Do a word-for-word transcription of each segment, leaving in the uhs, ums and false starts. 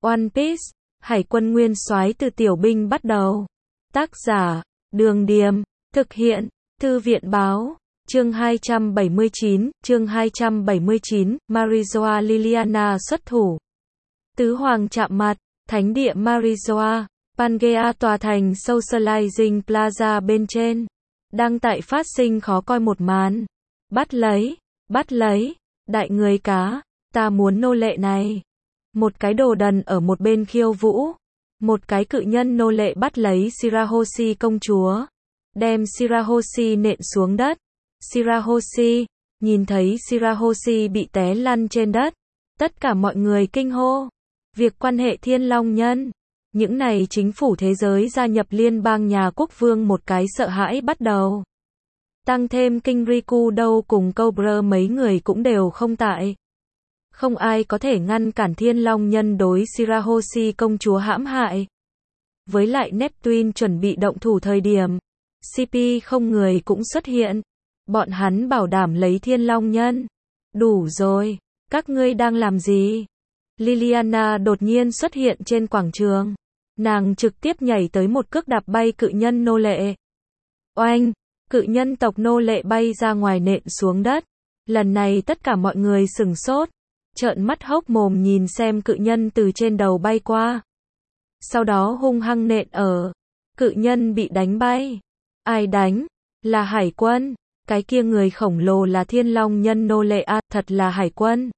One Piece, Hải quân nguyên soái từ tiểu binh bắt đầu. Tác giả, Đường Điềm, thực hiện, Thư viện Báo, chương hai trăm bảy mươi chín, chương hai trăm bảy mươi chín, Marijoa Liliana xuất thủ. Tứ Hoàng chạm mặt, Thánh địa Marijoa, Pangea tòa thành Socializing Plaza bên trên. Đang tại phát sinh khó coi một màn. Bắt lấy, bắt lấy, đại người cá, ta muốn nô lệ này. Một cái đồ đần ở một bên khiêu vũ. Một cái cự nhân nô lệ bắt lấy Shirahoshi công chúa. Đem Shirahoshi nện xuống đất. Shirahoshi, nhìn thấy Shirahoshi bị té lăn trên đất. Tất cả mọi người kinh hô. Việc quan hệ thiên long nhân. Những này chính phủ thế giới gia nhập liên bang nhà quốc vương một cái sợ hãi bắt đầu. Tăng thêm Kinh Riku đâu cùng Cobra mấy người cũng đều không tại. Không ai có thể ngăn cản thiên long nhân đối Shirahoshi công chúa hãm hại. Với lại Neptune chuẩn bị động thủ thời điểm, xê pê không người cũng xuất hiện. Bọn hắn bảo đảm lấy thiên long nhân. Đủ rồi, các ngươi đang làm gì? Liliana đột nhiên xuất hiện trên quảng trường. Nàng trực tiếp nhảy tới một cước đạp bay cự nhân nô lệ. Oanh, cự nhân tộc nô lệ bay ra ngoài nện xuống đất. Lần này tất cả mọi người sửng sốt, trợn mắt hốc mồm nhìn xem cự nhân từ trên đầu bay qua. Sau đó hung hăng nện ở. Cự nhân bị đánh bay. Ai đánh? Là hải quân. Cái kia người khổng lồ là thiên long nhân nô lệ à, thật là hải quân.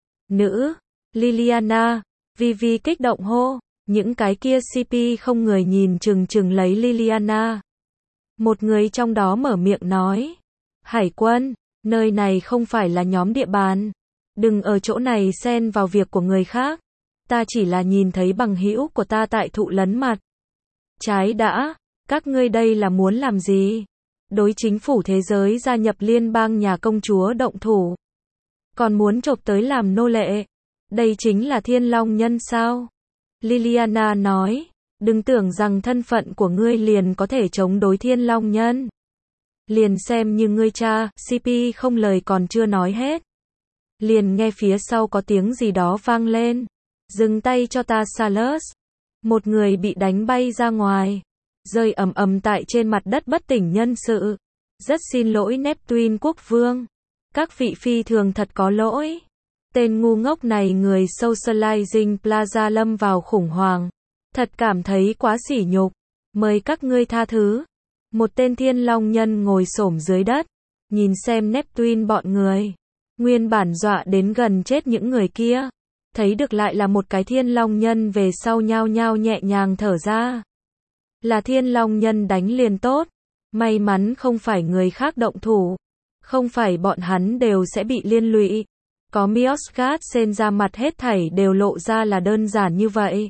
Nữ, Liliana, Vivi kích động hô. Những cái kia xê pê không người nhìn chừng chừng lấy Liliana. Một người trong đó mở miệng nói. Hải quân, nơi này không phải là nhóm địa bàn. Đừng ở chỗ này xen vào việc của người khác. Ta chỉ là nhìn thấy bằng hữu của ta tại thụ lấn mặt. Trái đã, các ngươi đây là muốn làm gì? Đối chính phủ thế giới gia nhập liên bang nhà công chúa động thủ. Còn muốn chộp tới làm nô lệ. Đây chính là thiên long nhân sao? Liliana nói, đừng tưởng rằng thân phận của ngươi liền có thể chống đối thiên long nhân. Liền xem như ngươi cha, xê pê không lời còn chưa nói hết. Liền nghe phía sau có tiếng gì đó vang lên. Dừng tay cho ta Salus. Một người bị đánh bay ra ngoài. Rơi ầm ầm tại trên mặt đất bất tỉnh nhân sự. Rất xin lỗi Neptune quốc vương. Các vị phi thường thật có lỗi. Tên ngu ngốc này người Socializing Plaza lâm vào khủng hoảng. Thật cảm thấy quá sỉ nhục. Mời các ngươi tha thứ. Một tên thiên long nhân ngồi xổm dưới đất. Nhìn xem Neptune bọn người. Nguyên bản dọa đến gần chết những người kia. Thấy được lại là một cái thiên long nhân về sau nhao nhao nhẹ nhàng thở ra. Là thiên long nhân đánh liền tốt. May mắn không phải người khác động thủ. Không phải bọn hắn đều sẽ bị liên lụy. Có Miosgat sen ra mặt hết thảy đều lộ ra là đơn giản như vậy.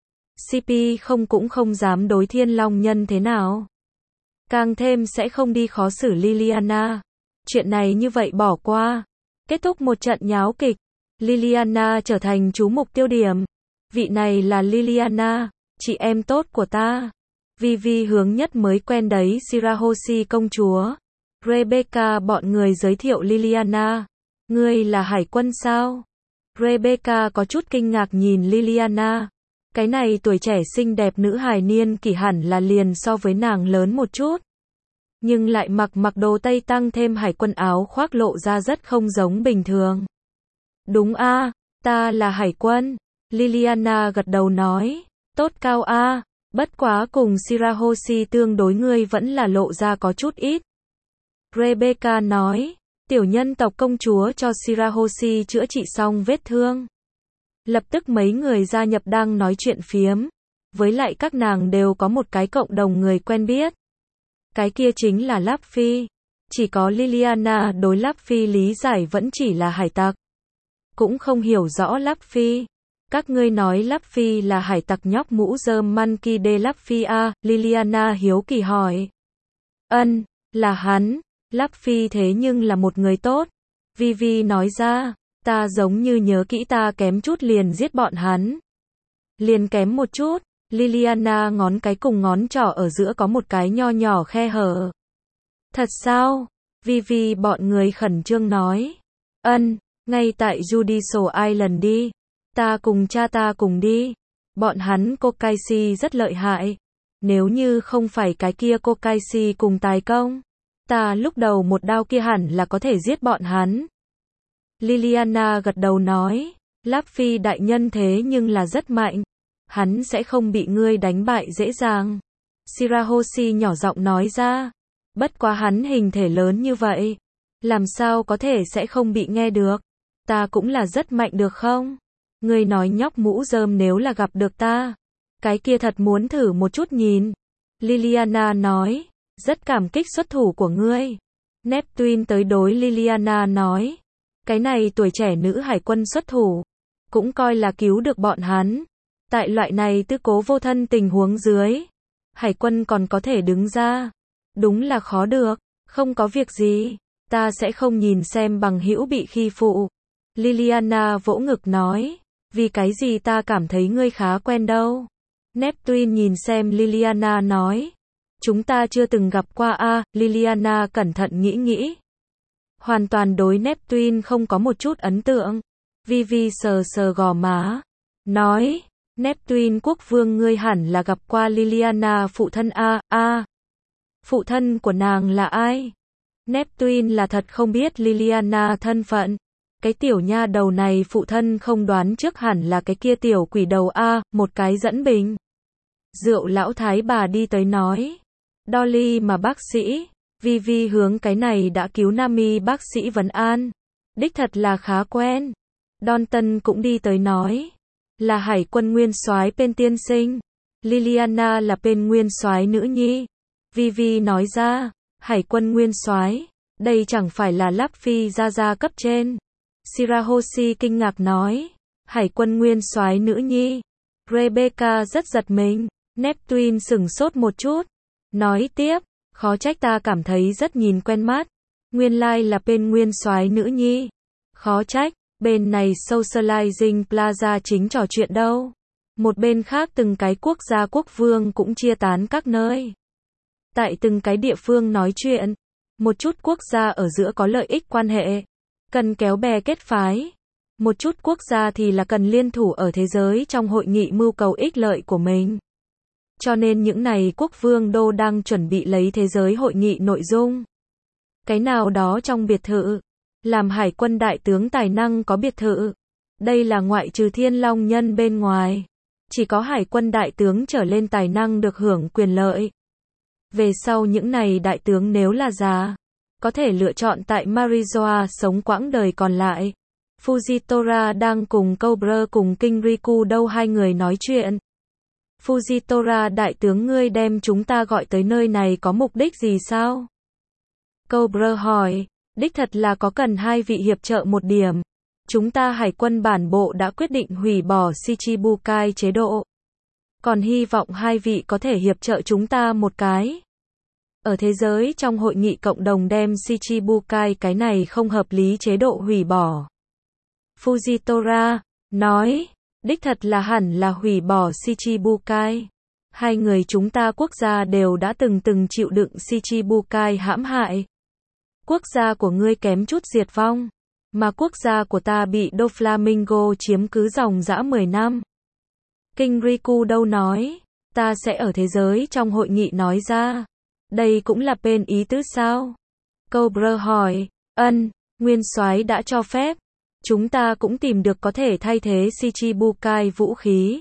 xê pê không cũng không dám đối thiên long nhân thế nào. Càng thêm sẽ không đi khó xử Liliana. Chuyện này như vậy bỏ qua. Kết thúc một trận nháo kịch. Liliana trở thành chú mục tiêu điểm. Vị này là Liliana, chị em tốt của ta. Vivi hướng nhất mới quen đấy Shirahoshi công chúa. Rebecca bọn người giới thiệu Liliana. Ngươi là hải quân sao? Rebecca có chút kinh ngạc nhìn Liliana. Cái này tuổi trẻ xinh đẹp nữ hài niên kỷ hẳn là liền so với nàng lớn một chút. Nhưng lại mặc mặc đồ tây tăng thêm hải quân áo khoác lộ ra rất không giống bình thường. Đúng a, ta là hải quân. Liliana gật đầu nói. Tốt cao a, bất quá cùng Shirahoshi tương đối ngươi vẫn là lộ ra có chút ít. Rebecca nói. Tiểu nhân tộc công chúa cho Shirahoshi chữa trị xong vết thương. Lập tức mấy người gia nhập đang nói chuyện phiếm. Với lại các nàng đều có một cái cộng đồng người quen biết. Cái kia chính là Luffy. Chỉ có Liliana đối Luffy lý giải vẫn chỉ là hải tặc. Cũng không hiểu rõ Luffy. Các ngươi nói Luffy là hải tặc nhóc mũ rơm Monkey D. Luffy a, Liliana hiếu kỳ hỏi. Ân, là hắn. Luffy thế nhưng là một người tốt. Vivi nói ra, ta giống như nhớ kỹ ta kém chút liền giết bọn hắn. Liền kém một chút. Liliana ngón cái cùng ngón trỏ ở giữa có một cái nho nhỏ khe hở. Thật sao? Vivi bọn người khẩn trương nói. Ân, ngay tại Judicial Island đi. Ta cùng cha ta cùng đi. Bọn hắn Kokaishi rất lợi hại. Nếu như không phải cái kia Kokaishi cùng tài công, ta lúc đầu một đao kia hẳn là có thể giết bọn hắn. Liliana gật đầu nói, Luffy đại nhân thế nhưng là rất mạnh. Hắn sẽ không bị ngươi đánh bại dễ dàng. Shirahoshi nhỏ giọng nói ra. Bất quá hắn hình thể lớn như vậy. Làm sao có thể sẽ không bị nghe được. Ta cũng là rất mạnh được không? Ngươi nói nhóc mũ rơm nếu là gặp được ta. Cái kia thật muốn thử một chút nhìn. Liliana nói. Rất cảm kích xuất thủ của ngươi. Neptune tới đối Liliana nói. Cái này tuổi trẻ nữ hải quân xuất thủ. Cũng coi là cứu được bọn hắn. Tại loại này tư cố vô thân tình huống dưới. Hải quân còn có thể đứng ra. Đúng là khó được. Không có việc gì. Ta sẽ không nhìn xem bằng hữu bị khi phụ. Liliana vỗ ngực nói. Vì cái gì ta cảm thấy ngươi khá quen đâu. Neptune nhìn xem Liliana nói. Chúng ta chưa từng gặp qua a à, Liliana cẩn thận nghĩ nghĩ. Hoàn toàn đối Neptune không có một chút ấn tượng. Vivi sờ sờ gò má. Nói. Neptune quốc vương ngươi hẳn là gặp qua Liliana phụ thân a a. Phụ thân của nàng là ai? Neptune là thật không biết Liliana thân phận. Cái tiểu nha đầu này phụ thân không đoán trước hẳn là cái kia tiểu quỷ đầu a, một cái dẫn bình. Rượu lão thái bà đi tới nói. Dolly mà bác sĩ. Vivi hướng cái này đã cứu Nami bác sĩ vấn an. Đích thật là khá quen. Donton cũng đi tới nói. Là hải quân nguyên soái Pen tiên sinh. Liliana là Pen nguyên soái nữ nhi. Vivi nói ra. Hải quân nguyên soái. Đây chẳng phải là Luffy ra ra cấp trên. Shirahoshi kinh ngạc nói. Hải quân nguyên soái nữ nhi. Rebecca rất giật mình. Neptune sửng sốt một chút. Nói tiếp. Khó trách ta cảm thấy rất nhìn quen mắt. Nguyên lai là Pen nguyên soái nữ nhi. Khó trách. Bên này Socializing Plaza chính trò chuyện đâu. Một bên khác từng cái quốc gia quốc vương cũng chia tán các nơi. Tại từng cái địa phương nói chuyện. Một chút quốc gia ở giữa có lợi ích quan hệ. Cần kéo bè kết phái. Một chút quốc gia thì là cần liên thủ ở thế giới trong hội nghị mưu cầu ích lợi của mình. Cho nên những này quốc vương đô đang chuẩn bị lấy thế giới hội nghị nội dung. Cái nào đó trong biệt thự. Làm hải quân đại tướng tài năng có biệt thự. Đây là ngoại trừ Thiên Long Nhân bên ngoài. Chỉ có hải quân đại tướng trở lên tài năng được hưởng quyền lợi. Về sau những này đại tướng nếu là già, có thể lựa chọn tại Marizoa sống quãng đời còn lại. Fujitora đang cùng Cobra cùng King Riku đâu hai người nói chuyện. Fujitora đại tướng ngươi đem chúng ta gọi tới nơi này có mục đích gì sao? Cobra hỏi. Đích thật là có cần hai vị hiệp trợ một điểm. Chúng ta hải quân bản bộ đã quyết định hủy bỏ Shichibukai chế độ. Còn hy vọng hai vị có thể hiệp trợ chúng ta một cái. Ở thế giới trong hội nghị cộng đồng đem Shichibukai cái này không hợp lý chế độ hủy bỏ. Fujitora nói, đích thật là hẳn là hủy bỏ Shichibukai. Hai người chúng ta quốc gia đều đã từng từng chịu đựng Shichibukai hãm hại. Quốc gia của ngươi kém chút diệt vong, mà quốc gia của ta bị Doflamingo chiếm cứ dòng dã mười năm. King Riku đâu nói, ta sẽ ở thế giới trong hội nghị nói ra. Đây cũng là bên ý tứ sao? Cobra hỏi, ân, nguyên soái đã cho phép. Chúng ta cũng tìm được có thể thay thế Shichibukai vũ khí.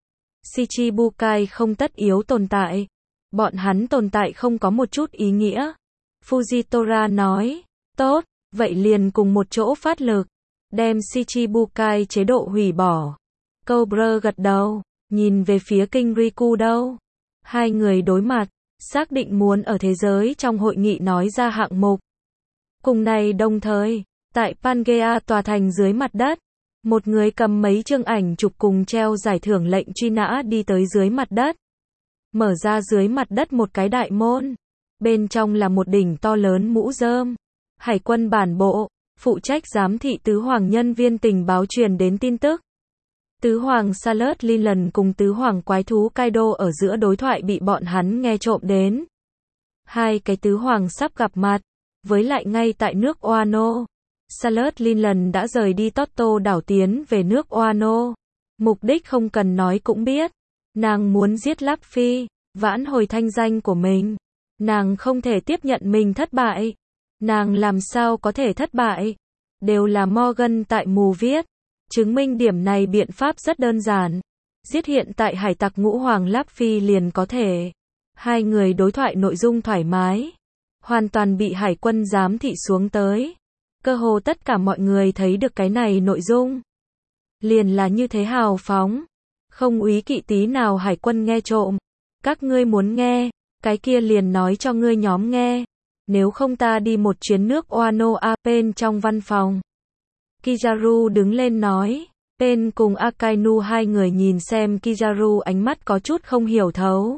Shichibukai không tất yếu tồn tại. Bọn hắn tồn tại không có một chút ý nghĩa. Fujitora nói, tốt, vậy liền cùng một chỗ phát lực. Đem Shichibukai chế độ hủy bỏ. Cobra gật đầu, nhìn về phía King Riku đâu. Hai người đối mặt, xác định muốn ở thế giới trong hội nghị nói ra hạng mục. Cùng này đồng thời, tại Pangea tòa thành dưới mặt đất, một người cầm mấy chương ảnh chụp cùng treo giải thưởng lệnh truy nã đi tới dưới mặt đất. Mở ra dưới mặt đất một cái đại môn. Bên trong là một đỉnh to lớn mũ rơm. Hải quân bản bộ, phụ trách giám thị tứ hoàng nhân viên tình báo truyền đến tin tức. Tứ hoàng Salad Leland cùng tứ hoàng quái thú Kaido ở giữa đối thoại bị bọn hắn nghe trộm đến. Hai cái tứ hoàng sắp gặp mặt, với lại ngay tại nước Wano. Salad Leland đã rời đi Totto đảo tiến về nước Wano. Mục đích không cần nói cũng biết. Nàng muốn giết Luffy, vãn hồi thanh danh của mình. Nàng không thể tiếp nhận mình thất bại. Nàng làm sao có thể thất bại? Đều là Morgan tại mù viết. Chứng minh điểm này biện pháp rất đơn giản. Giết hiện tại hải tặc ngũ hoàng Luffy liền có thể. Hai người đối thoại nội dung thoải mái. Hoàn toàn bị hải quân giám thị xuống tới. Cơ hồ tất cả mọi người thấy được cái này nội dung. Liền là như thế hào phóng. Không úy kỵ tí nào hải quân nghe trộm. Các ngươi muốn nghe, cái kia liền nói cho ngươi nhóm nghe. Nếu không ta đi một chuyến nước Wano A Pen trong văn phòng. Kizaru đứng lên nói. Pen cùng Akainu hai người nhìn xem Kizaru ánh mắt có chút không hiểu thấu.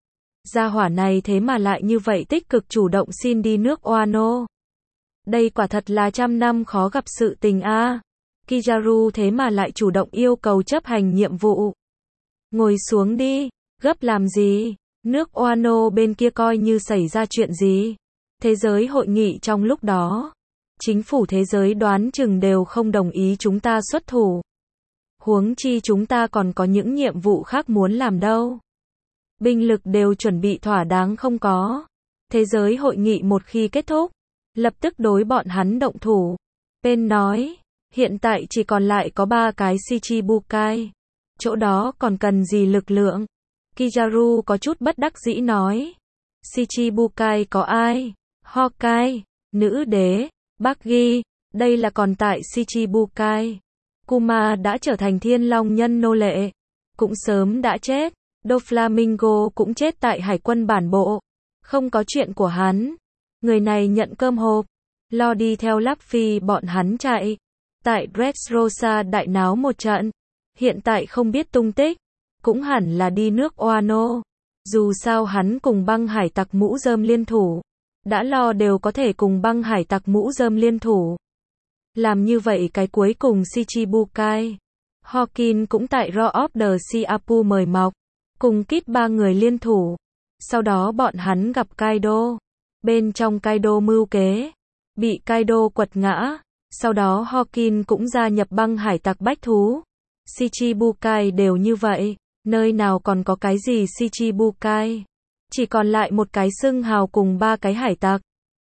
Gia hỏa này thế mà lại như vậy tích cực chủ động xin đi nước Wano. Đây quả thật là trăm năm khó gặp sự tình a. À. Kizaru thế mà lại chủ động yêu cầu chấp hành nhiệm vụ. Ngồi xuống đi, gấp làm gì? Nước Wano bên kia coi như xảy ra chuyện gì? Thế giới hội nghị trong lúc đó, chính phủ thế giới đoán chừng đều không đồng ý chúng ta xuất thủ. Huống chi chúng ta còn có những nhiệm vụ khác muốn làm đâu. Binh lực đều chuẩn bị thỏa đáng không có. Thế giới hội nghị một khi kết thúc, lập tức đối bọn hắn động thủ. Pen nói, hiện tại chỉ còn lại có ba cái Shichibukai. Chỗ đó còn cần gì lực lượng? Kizaru có chút bất đắc dĩ nói. Shichibukai có ai? Hawkeye, nữ đế, Buggy, đây là còn tại Shichibukai. Kuma đã trở thành thiên long nhân nô lệ. Cũng sớm đã chết. Doflamingo cũng chết tại hải quân bản bộ. Không có chuyện của hắn. Người này nhận cơm hộp. Lo đi theo Luffy bọn hắn chạy. Tại Dressrosa đại náo một trận. Hiện tại không biết tung tích. Cũng hẳn là đi nước Wano. Dù sao hắn cùng băng hải tặc mũ rơm liên thủ. Đã lo đều có thể cùng băng hải tặc mũ rơm liên thủ. Làm như vậy cái cuối cùng Shichibukai. Hawkins cũng tại Rock of the Siapu mời mọc. Cùng Kid ba người liên thủ. Sau đó bọn hắn gặp Kaido. Bên trong Kaido mưu kế. Bị Kaido quật ngã. Sau đó Hawkins cũng gia nhập băng hải tặc bách thú. Shichibukai đều như vậy. Nơi nào còn có cái gì Shichibukai. Chỉ còn lại một cái xưng hào cùng ba cái hải tặc.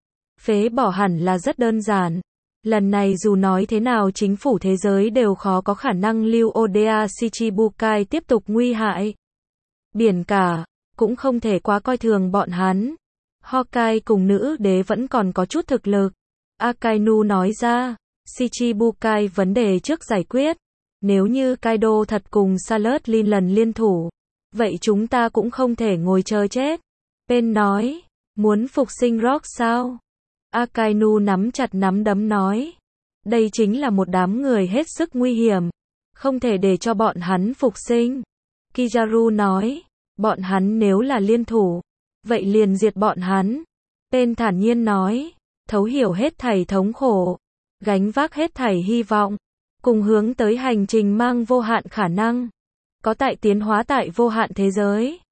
Phế bỏ hẳn là rất đơn giản. Lần này dù nói thế nào chính phủ thế giới đều khó có khả năng lưu Oda Shichibukai tiếp tục nguy hại. Biển cả, cũng không thể quá coi thường bọn hắn. Hawkeye cùng nữ đế vẫn còn có chút thực lực. Akainu nói ra, Shichibukai vấn đề trước giải quyết. Nếu như Kaido thật cùng Salad Lin lần liên thủ, vậy chúng ta cũng không thể ngồi chờ chết. Pen nói, muốn phục sinh Rock sao? Akainu nắm chặt nắm đấm nói, đây chính là một đám người hết sức nguy hiểm. Không thể để cho bọn hắn phục sinh. Kizaru nói, bọn hắn nếu là liên thủ, vậy liền diệt bọn hắn. Pen thản nhiên nói, thấu hiểu hết thảy thống khổ, gánh vác hết thảy hy vọng, cùng hướng tới hành trình mang vô hạn khả năng, có tại tiến hóa tại vô hạn thế giới.